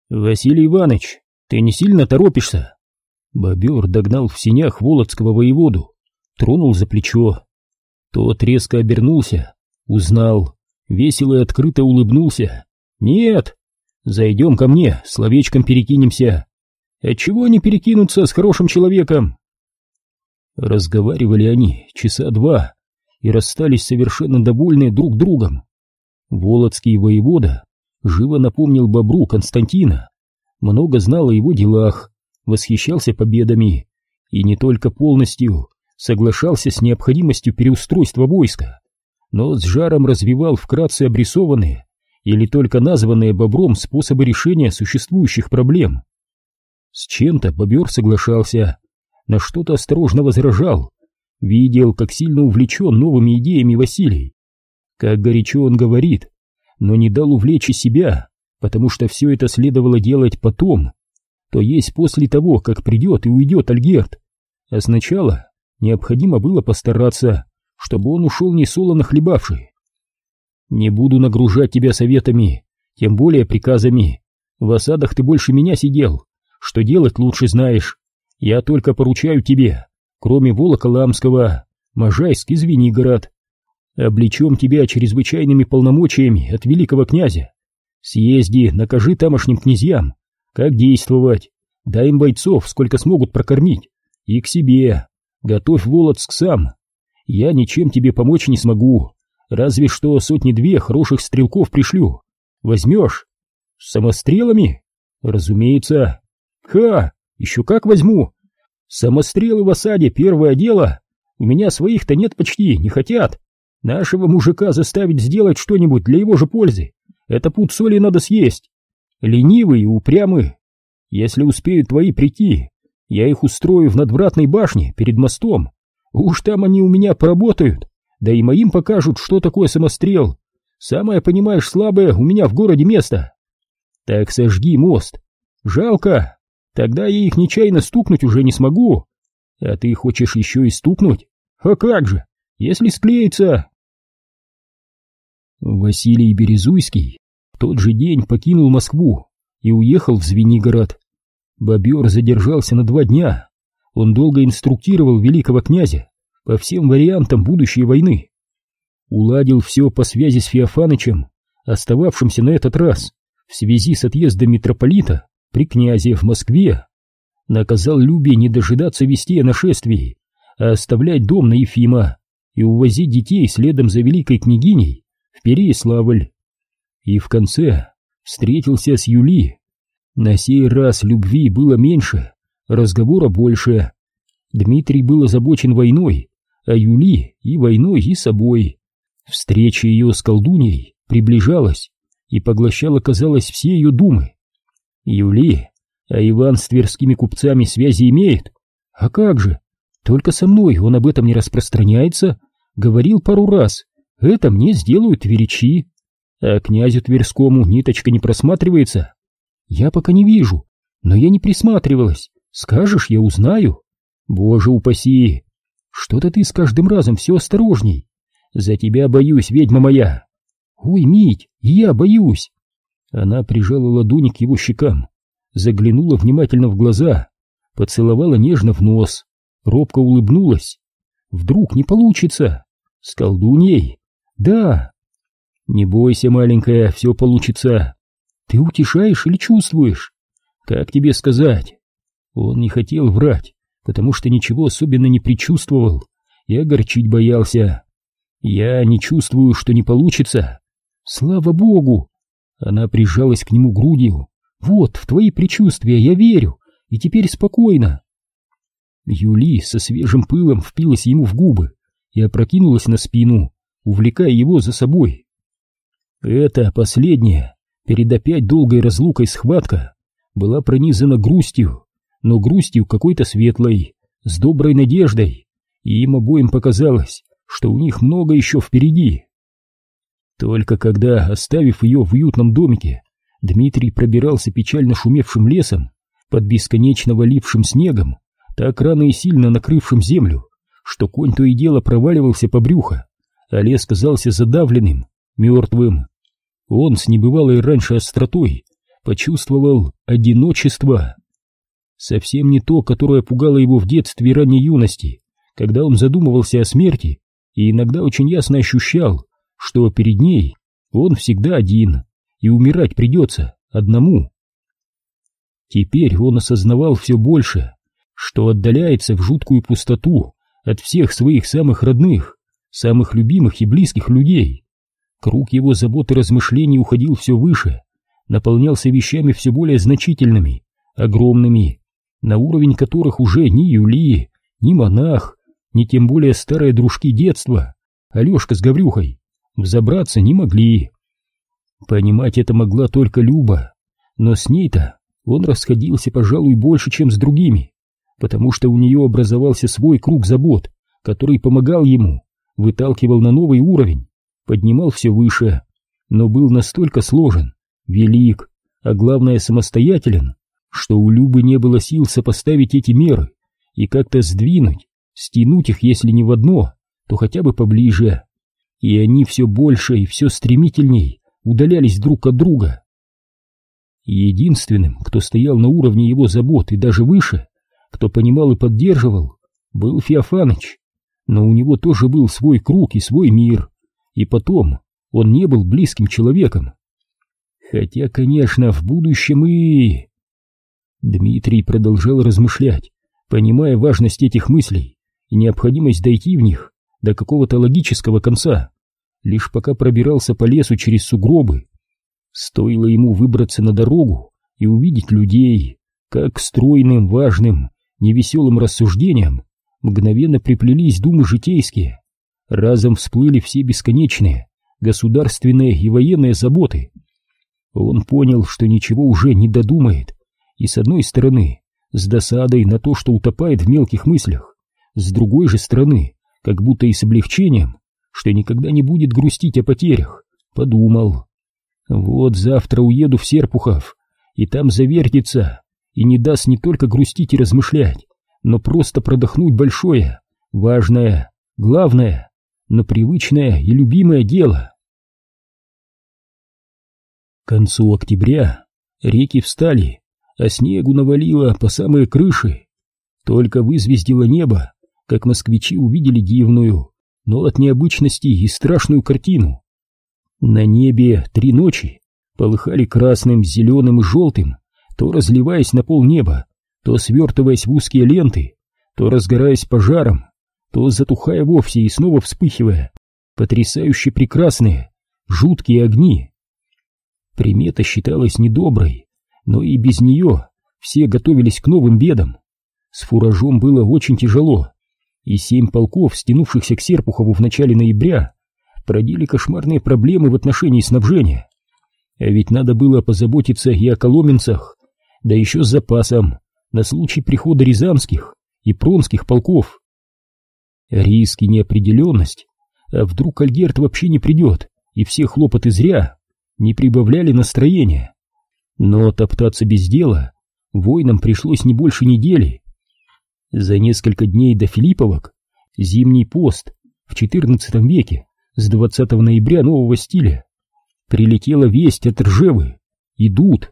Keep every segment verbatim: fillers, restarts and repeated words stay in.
Василий Иванович, ты не сильно торопишься? Бобер догнал в сенях володского воеводу, тронул за плечо. Тот резко обернулся, узнал, весело и открыто улыбнулся. Нет, зайдем ко мне, словечком перекинемся. Отчего не перекинуться с хорошим человеком? Разговаривали они часа два и расстались совершенно довольные друг другом. Володский воевода живо напомнил бобру Константина, много знал о его делах, восхищался победами и не только полностью соглашался с необходимостью переустройства войска, но с жаром развивал вкратце обрисованные или только названные бобром способы решения существующих проблем. С чем-то бобер соглашался, на что-то осторожно возражал, видел, как сильно увлечен новыми идеями Василий, как горячо он говорит, но не дал увлечь и себя, потому что все это следовало делать потом, то есть после того, как придет и уйдет Альгерд, а сначала необходимо было постараться, чтобы он ушел не солоно хлебавший. Не буду нагружать тебя советами, тем более приказами, в осадах ты больше меня сидел, что делать лучше знаешь, я только поручаю тебе, кроме Волоколамского, Можайск и Звенигород. Облечем тебя чрезвычайными полномочиями от великого князя. Съезди, накажи тамошним князьям, как действовать, дай им бойцов, сколько смогут прокормить, и к себе, готовь Володск сам. Я ничем тебе помочь не смогу, разве что сотни-две хороших стрелков пришлю. Возьмешь? С самострелами? Разумеется. Ха, еще как возьму. Самострелы в осаде первое дело, у меня своих-то нет почти, не хотят. Нашего мужика заставить сделать что-нибудь для его же пользы, это пуд соли надо съесть. Ленивый и упрямый. Если успеют твои прийти, я их устрою в надвратной башне перед мостом. Уж там они у меня поработают, да и моим покажут, что такое самострел. Самое, понимаешь, слабое у меня в городе место. Так сожги мост. Жалко, тогда я их нечаянно стукнуть уже не смогу. А ты хочешь еще и стукнуть? А как же, если склеится... Василий Березуйский в тот же день покинул Москву и уехал в Звенигород. Бобер задержался на два дня. Он долго инструктировал великого князя по всем вариантам будущей войны. Уладил все по связи с Феофанычем, остававшимся на этот раз в связи с отъездом митрополита при князе в Москве. Наказал Любе не дожидаться вестей о нашествии, а оставлять дом на Ефима и увозить детей следом за великой княгиней в Переяславль. И в конце встретился с Юли. На сей раз любви было меньше, разговора больше. Дмитрий был озабочен войной, а Юли и войной, и собой. Встреча ее с колдуньей приближалась и поглощала, казалось, все ее думы. Юли, а Иван с тверскими купцами связи имеет? А как же? Только со мной он об этом не распространяется, говорил пару раз. Это мне сделают тверичи, а князю Тверскому ниточка не просматривается. Я пока не вижу, но я не присматривалась. Скажешь, я узнаю. Боже упаси! Что-то ты с каждым разом все осторожней. За тебя боюсь, ведьма моя. Ой, Мить, я боюсь. Она прижала ладони к его щекам, заглянула внимательно в глаза, поцеловала нежно в нос, робко улыбнулась. Вдруг не получится? С колдуньей? Да. Не бойся, маленькая, все получится. Ты утешаешь или чувствуешь? Как тебе сказать? Он не хотел врать, потому что ничего особенно не предчувствовал и огорчить боялся. Я не чувствую, что не получится. Слава Богу! Она прижалась к нему грудью. Вот, в твои предчувствия я верю, и теперь спокойно. Юли со свежим пылом впилась ему в губы и опрокинулась на спину, увлекая его за собой. Это последняя, перед опять долгой разлукой схватка, была пронизана грустью, но грустью какой-то светлой, с доброй надеждой, и им обоим показалось, что у них много еще впереди. Только когда, оставив ее в уютном домике, Дмитрий пробирался печально шумевшим лесом, под бесконечно валившим снегом, так рано и сильно накрывшим землю, что конь то и дело проваливался по брюхо, а лес казался задавленным, мертвым. Он с небывалой раньше остротой почувствовал одиночество. Совсем не то, которое пугало его в детстве и ранней юности, когда он задумывался о смерти и иногда очень ясно ощущал, что перед ней он всегда один, и умирать придется одному. Теперь он осознавал все больше, что отдаляется в жуткую пустоту от всех своих самых родных, самых любимых и близких людей. Круг его забот и размышлений уходил все выше, наполнялся вещами все более значительными, огромными, на уровень которых уже ни Юлия, ни монах, ни тем более старые дружки детства, Алешка с Гаврюхой, взобраться не могли. Понимать это могла только Люба, но с ней-то он расходился, пожалуй, больше, чем с другими, потому что у нее образовался свой круг забот, который помогал ему, выталкивал на новый уровень, поднимал все выше, но был настолько сложен, велик, а главное самостоятелен, что у Любы не было сил сопоставить эти меры и как-то сдвинуть, стянуть их, если не в одно, то хотя бы поближе. И они все больше и все стремительней удалялись друг от друга. Единственным, кто стоял на уровне его забот и даже выше, кто понимал и поддерживал, был Феофаныч, но у него тоже был свой круг и свой мир, и потом он не был близким человеком. Хотя, конечно, в будущем и... Дмитрий продолжал размышлять, понимая важность этих мыслей и необходимость дойти в них до какого-то логического конца, лишь пока пробирался по лесу через сугробы. Стоило ему выбраться на дорогу и увидеть людей, как к стройным, важным, невеселым рассуждениям мгновенно приплелись думы житейские, разом всплыли все бесконечные государственные и военные заботы. Он понял, что ничего уже не додумает, и с одной стороны, с досадой на то, что утопает в мелких мыслях, с другой же стороны, как будто и с облегчением, что никогда не будет грустить о потерях, подумал: вот завтра уеду в Серпухов, и там завертится, и не даст не только грустить и размышлять, но просто продохнуть большое, важное, главное, но привычное и любимое дело. К концу октября реки встали, а снегу навалило по самые крыши. Только вызвездило небо, как москвичи увидели дивную, но от необычности и страшную картину. На небе три ночи полыхали красным, зеленым и желтым, то разливаясь на полнеба, то свертываясь в узкие ленты, то разгораясь пожаром, то затухая вовсе и снова вспыхивая, потрясающе прекрасные, жуткие огни. Примета считалась недоброй, но и без нее все готовились к новым бедам. С фуражом было очень тяжело, и семь полков, стянувшихся к Серпухову в начале ноября, породили кошмарные проблемы в отношении снабжения. А ведь надо было позаботиться и о коломенцах, да еще с запасом, на случай прихода рязанских и пронских полков. Риск и неопределенность, а вдруг Альгерт вообще не придет, и все хлопоты зря, не прибавляли настроения. Но топтаться без дела воинам пришлось не больше недели. За несколько дней до Филипповок зимний пост в четырнадцатом веке с двадцатого ноября нового стиля прилетела весть от Ржевы: идут.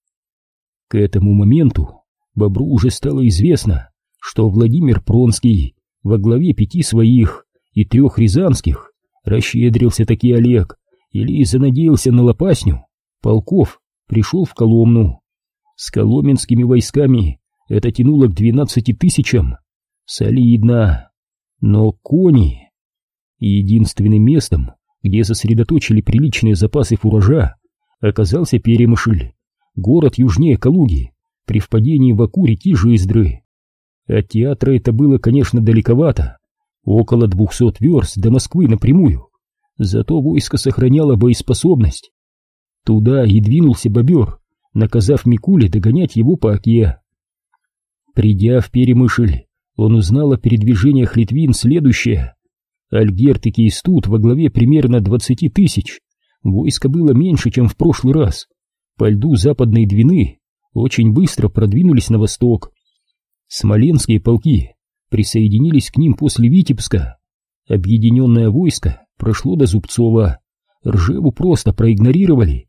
К этому моменту Бобру уже стало известно, что Владимир Пронский во главе пяти своих и трех рязанских, расщедрился таки Олег, или занадеялся на лопасню, полков пришел в Коломну. С коломенскими войсками это тянуло к двенадцати тысячам. Солидно. Но кони... Единственным местом, где сосредоточили приличные запасы фуража, оказался Перемышль, город южнее Калуги, при впадении в Оку реки Жиздры. От театра это было, конечно, далековато, около двухсот верст до Москвы напрямую, зато войско сохраняло боеспособность. Туда и двинулся Бобер, наказав Микуле догонять его по Оке. Придя в Перемышль, он узнал о передвижениях литвин следующее: Альгерт и Кейстут во главе примерно двадцати тысяч, войско было меньше, чем в прошлый раз, по льду Западной Двины очень быстро продвинулись на восток. Смоленские полки присоединились к ним после Витебска. Объединенное войско прошло до Зубцова, Ржеву просто проигнорировали,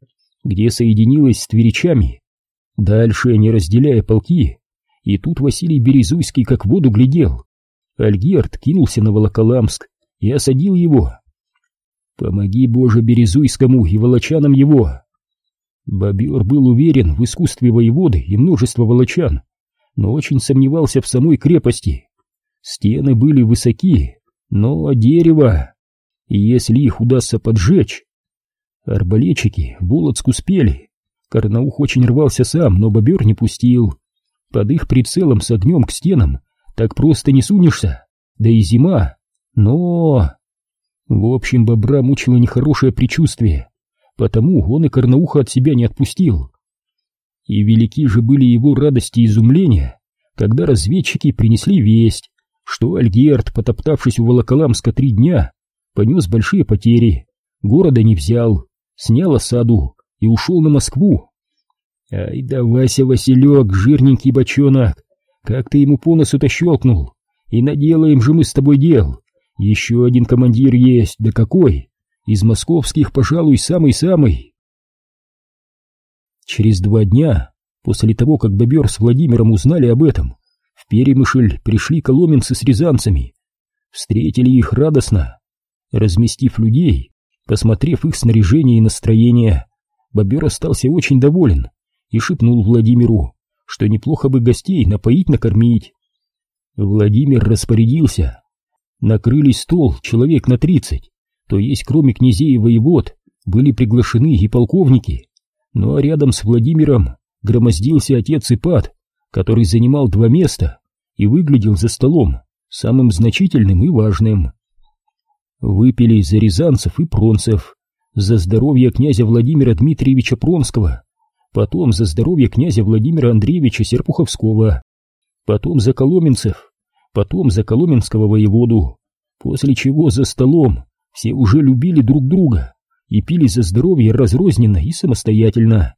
где соединилась с тверичами. Дальше, не разделяя полки, и тут Василий Березуйский как в воду глядел. Альгерд кинулся на Волоколамск и осадил его. Помоги, Боже, Березуйскому и волочанам его. Бобер был уверен в искусстве воеводы и множества волочан, но очень сомневался в самой крепости. Стены были высоки, но дерево, и если их удастся поджечь... Арбалетчики в Волоцк успели. Карнаух очень рвался сам, но Бобер не пустил. Под их прицелом с огнем к стенам так просто не сунешься, да и зима. Но... В общем, Бобра мучило нехорошее предчувствие, потому он и Карнауха от себя не отпустил. И велики же были его радости и изумления, когда разведчики принесли весть, что Альгерд, потоптавшись у Волоколамска три дня, понес большие потери, города не взял, снял осаду и ушел на Москву. Ай да, Вася Василек, жирненький бочонок, как ты ему по носу-то щелкнул, и наделаем же мы с тобой дел. Еще один командир есть, да какой? Из московских, пожалуй, самый-самый. Через два дня, после того, как Бобер с Владимиром узнали об этом, в Перемышль пришли коломенцы с рязанцами. Встретили их радостно. Разместив людей, посмотрев их снаряжение и настроение, Бобер остался очень доволен и шепнул Владимиру, что неплохо бы гостей напоить-накормить. Владимир распорядился. Накрыли стол человек на тридцать, то есть кроме князей и воевод были приглашены и полковники. Ну а рядом с Владимиром громоздился отец Ипат, который занимал два места и выглядел за столом самым значительным и важным. Выпили за рязанцев и пронцев, за здоровье князя Владимира Дмитриевича Пронского, потом за здоровье князя Владимира Андреевича Серпуховского, потом за коломенцев, потом за коломенского воеводу, после чего за столом все уже любили друг друга и пили за здоровье разрозненно и самостоятельно.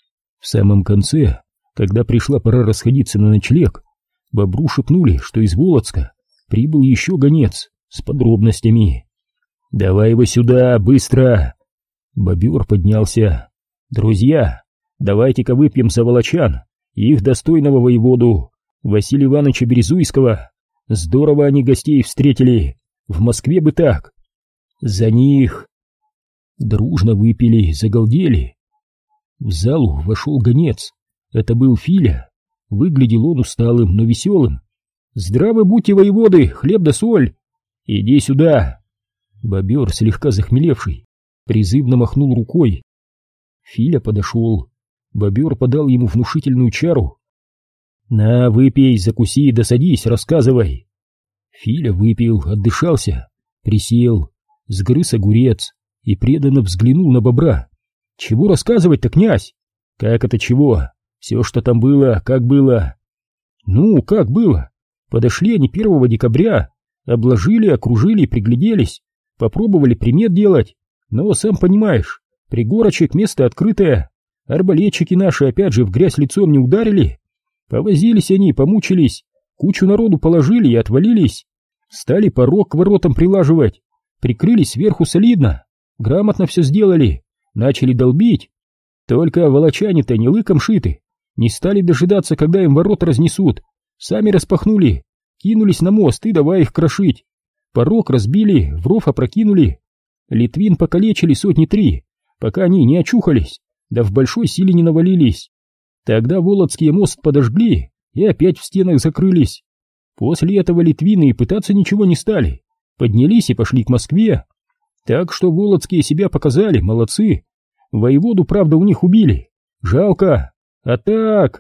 В самом конце, когда пришла пора расходиться на ночлег, Бобру шепнули, что из Волоцка прибыл еще гонец с подробностями. «Давай его сюда, быстро!» Бобер поднялся. «Друзья, давайте-ка выпьем за волочан и их достойного воеводу Василия Ивановича Березуйского. Здорово они гостей встретили, в Москве бы так. За них!» Дружно выпили, загалдели. В залу вошел гонец. Это был Филя. Выглядел он усталым, но веселым. «Здравы будьте, воеводы, хлеб да соль! Иди сюда!» Бобер, слегка захмелевший, призывно махнул рукой. Филя подошел. Бобер подал ему внушительную чару. «На, выпей, закуси, да садись, рассказывай!» Филя выпил, отдышался, присел, сгрыз огурец и преданно взглянул на Бобра. «Чего рассказывать-то, князь?» «Как это чего? Все, что там было, как было?» «Ну, как было? Подошли они первого декабря, обложили, окружили, пригляделись, попробовали примет делать, но, сам понимаешь, пригорочек, место открытое, арбалетчики наши опять же в грязь лицом не ударили, повозились они, помучились, кучу народу положили и отвалились, стали порог к воротам прилаживать, прикрылись сверху солидно, грамотно все сделали, начали долбить, только волочане-то не лыком шиты, не стали дожидаться, когда им ворота разнесут, сами распахнули, кинулись на мост и давай их крошить. Порог разбили, в ров опрокинули. Литвин покалечили сотни три, пока они не очухались, да в большой силе не навалились. Тогда Волоцкий мост подожгли и опять в стенах закрылись. После этого литвины и пытаться ничего не стали, поднялись и пошли к Москве. Так что Волоцкие себя показали, молодцы. Воеводу, правда, у них убили. Жалко. А так...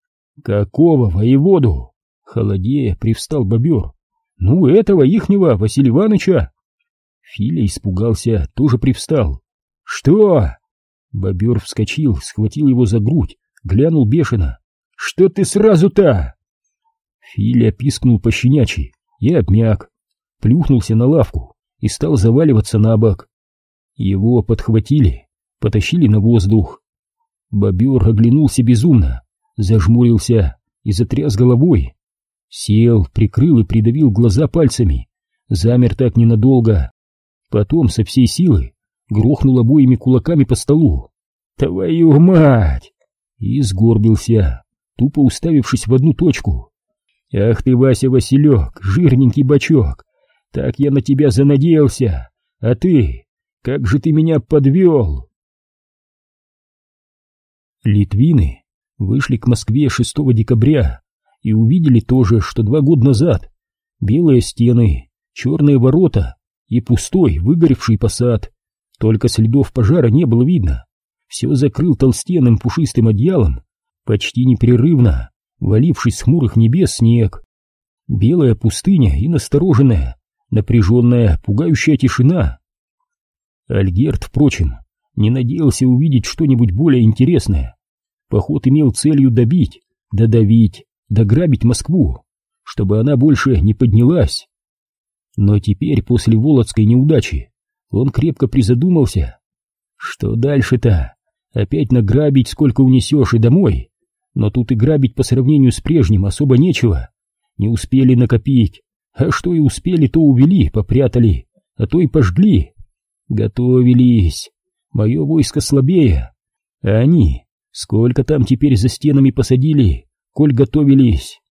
Какого воеводу? Холодея привстал Бобер. Ну, этого ихнего, Василия Ивановича. Филя испугался, тоже привстал. Что? Бобер вскочил, схватил его за грудь, глянул бешено. Что ты сразу-то? Филя пискнул пощенячий и обмяк, плюхнулся на лавку и стал заваливаться на бок. Его подхватили, потащили на воздух. Бобер оглянулся безумно, зажмурился и затряс головой. Сел, прикрыл и придавил глаза пальцами, замер так ненадолго. Потом со всей силы грохнул обоими кулаками по столу. Твою мать! И сгорбился, тупо уставившись в одну точку. Ах ты, Вася Василек, жирненький бачок, так я на тебя занадеялся, а ты, как же ты меня подвел! Литвины вышли к Москве шестого декабря и увидели то же, что два года назад. Белые стены, черные ворота и пустой, выгоревший посад. Только следов пожара не было видно. Все закрыл толстенным пушистым одеялом, почти непрерывно валившись с хмурых небес снег. Белая пустыня и настороженная, напряженная, пугающая тишина. Альгерд, впрочем, не надеялся увидеть что-нибудь более интересное. Поход имел целью добить, додавить, дограбить Москву, чтобы она больше не поднялась. Но теперь, после Володской неудачи, он крепко призадумался. Что дальше-то? Опять награбить, сколько унесешь, и домой? Но тут и грабить по сравнению с прежним особо нечего. Не успели накопить, а что и успели, то увели, попрятали, а то и пожгли. Готовились. Мое войско слабее, а они, сколько там теперь за стенами посадили, коль готовились.